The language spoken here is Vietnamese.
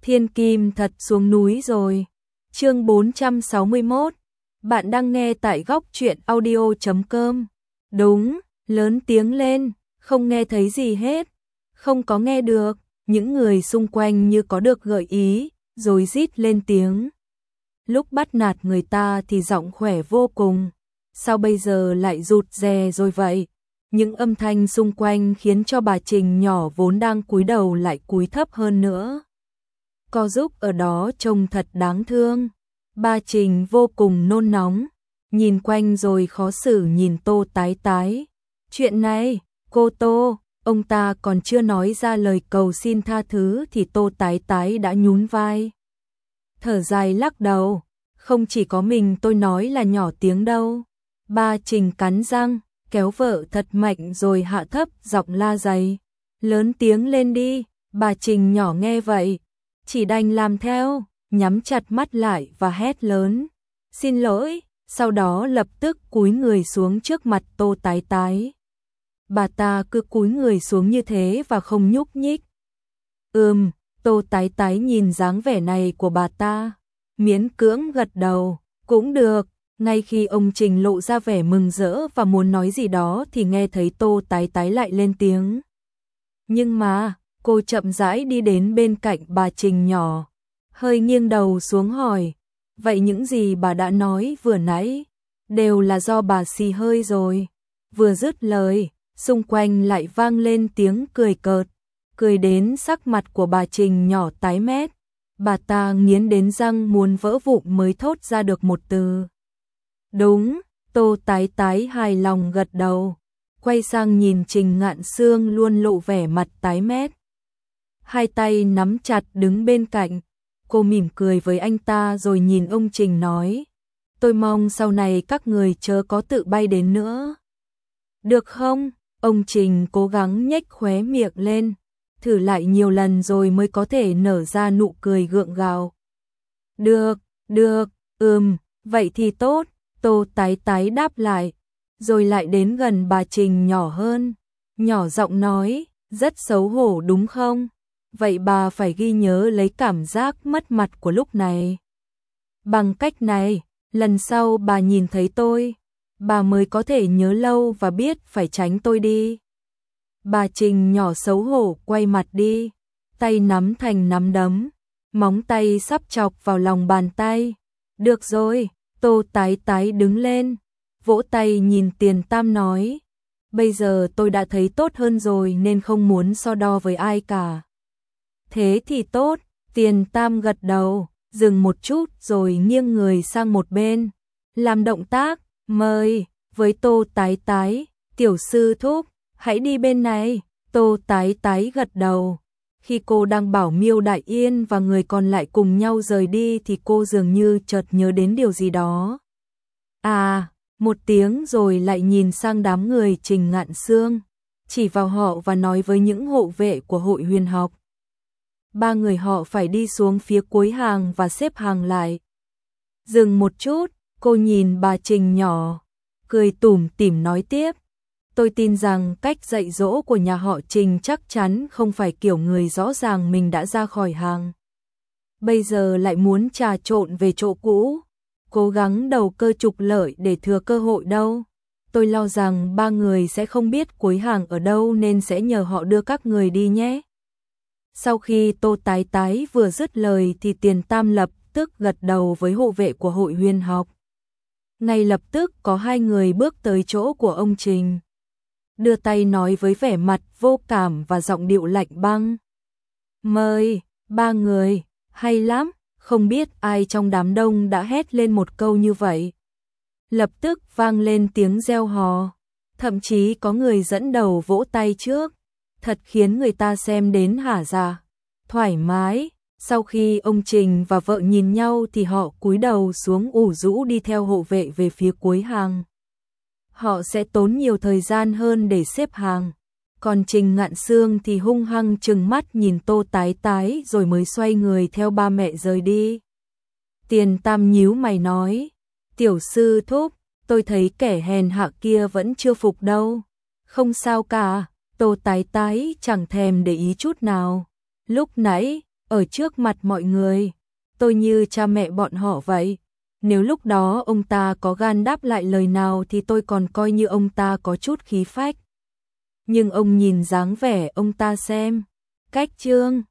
Thiên Kim thật xuống núi rồi. Chương 461. Bạn đang nghe tại góc truyện audio.com. Đúng, lớn tiếng lên, không nghe thấy gì hết. Không có nghe được, những người xung quanh như có được gợi ý, rồi rít lên tiếng. Lúc bắt nạt người ta thì giọng khỏe vô cùng, sao bây giờ lại rụt rè rồi vậy? Những âm thanh xung quanh khiến cho bà Trình nhỏ vốn đang cúi đầu lại cúi thấp hơn nữa. Co giúp ở đó trông thật đáng thương. Bà Trình vô cùng nôn nóng, nhìn quanh rồi khó xử nhìn Tô Tái Tái. Chuyện này, cô Tô, ông ta còn chưa nói ra lời cầu xin tha thứ thì Tô Tái Tái đã nhún vai. Thở dài lắc đầu, không chỉ có mình tôi nói là nhỏ tiếng đâu. Bà Trình cắn răng, kéo vợ thật mạnh rồi hạ thấp giọng la dày. Lớn tiếng lên đi, bà Trình nhỏ nghe vậy, chỉ đành làm theo, nhắm chặt mắt lại và hét lớn. Xin lỗi, sau đó lập tức cúi người xuống trước mặt Tô Tái Tái. Bà ta cứ cúi người xuống như thế và không nhúc nhích. Tô Tái Tái nhìn dáng vẻ này của bà ta, miễn cưỡng gật đầu, cũng được. Ngay khi ông Trình lộ ra vẻ mừng rỡ và muốn nói gì đó thì nghe thấy Tô Tái Tái lại lên tiếng. Nhưng mà, cô chậm rãi đi đến bên cạnh bà Trình nhỏ, hơi nghiêng đầu xuống hỏi, vậy những gì bà đã nói vừa nãy, đều là do bà xì hơi rồi. Vừa dứt lời, xung quanh lại vang lên tiếng cười cợt, cười đến sắc mặt của bà Trình nhỏ tái mét. Bà ta nghiến đến răng muốn vỡ vụn mới thốt ra được một từ. Đúng, Tô Tái Tái hài lòng gật đầu, quay sang nhìn Trình Ngạn Sương luôn lộ vẻ mặt tái mét. Hai tay nắm chặt đứng bên cạnh, cô mỉm cười với anh ta rồi nhìn ông Trình nói. Tôi mong sau này các người chớ có tự bay đến nữa. Được không? Ông Trình cố gắng nhếch khóe miệng lên, thử lại nhiều lần rồi mới có thể nở ra nụ cười gượng gạo. Được, vậy thì tốt. Tô Tái Tái đáp lại, rồi lại đến gần bà Trình nhỏ hơn, nhỏ giọng nói, rất xấu hổ đúng không? Vậy bà phải ghi nhớ lấy cảm giác mất mặt của lúc này. Bằng cách này, lần sau bà nhìn thấy tôi, bà mới có thể nhớ lâu và biết phải tránh tôi đi. Bà Trình nhỏ xấu hổ quay mặt đi, tay nắm thành nắm đấm, móng tay sắp chọc vào lòng bàn tay. Được rồi. Tô Tái Tái đứng lên, vỗ tay nhìn Tiền Tam nói, bây giờ tôi đã thấy tốt hơn rồi nên không muốn so đo với ai cả. Thế thì tốt, Tiền Tam gật đầu, dừng một chút rồi nghiêng người sang một bên, làm động tác, mời, với Tô Tái Tái, tiểu sư thúc, hãy đi bên này. Tô Tái Tái gật đầu. Khi cô đang bảo Miêu Đại Yên và người còn lại cùng nhau rời đi thì cô dường như chợt nhớ đến điều gì đó. Một tiếng rồi lại nhìn sang đám người Trình Ngạn Sương, chỉ vào họ và nói với những hộ vệ của hội huyền học. Ba người họ phải đi xuống phía cuối hàng và xếp hàng lại. Dừng một chút, cô nhìn bà Trình nhỏ, cười tủm tỉm nói tiếp. Tôi tin rằng cách dạy dỗ của nhà họ Trình chắc chắn không phải kiểu người rõ ràng mình đã ra khỏi hàng. Bây giờ lại muốn trà trộn về chỗ cũ, cố gắng đầu cơ trục lợi để thừa cơ hội đâu. Tôi lo rằng ba người sẽ không biết cuối hàng ở đâu nên sẽ nhờ họ đưa các người đi nhé. Sau khi Tô Tái Tái vừa dứt lời thì Tiền Tam lập tức gật đầu với hộ vệ của hội huyền học. Ngay lập tức có hai người bước tới chỗ của ông Trình, đưa tay nói với vẻ mặt vô cảm và giọng điệu lạnh băng. Mời, ba người, hay lắm, không biết ai trong đám đông đã hét lên một câu như vậy. Lập tức vang lên tiếng reo hò, thậm chí có người dẫn đầu vỗ tay trước, thật khiến người ta xem đến hả dạ, thoải mái. Sau khi ông Trình và vợ nhìn nhau thì họ cúi đầu xuống ủ rũ đi theo hộ vệ về phía cuối hàng. Họ sẽ tốn nhiều thời gian hơn để xếp hàng. Còn Trình Ngạn Sương thì hung hăng trừng mắt nhìn Tô Tái Tái rồi mới xoay người theo ba mẹ rời đi. Tiền Tam nhíu mày nói, tiểu sư thúc, tôi thấy kẻ hèn hạ kia vẫn chưa phục đâu. Không sao cả, Tô Tái Tái chẳng thèm để ý chút nào. Lúc nãy, ở trước mặt mọi người, tôi như cha mẹ bọn họ vậy. Nếu lúc đó ông ta có gan đáp lại lời nào thì tôi còn coi như ông ta có chút khí phách. Nhưng ông nhìn dáng vẻ ông ta xem, cách Trương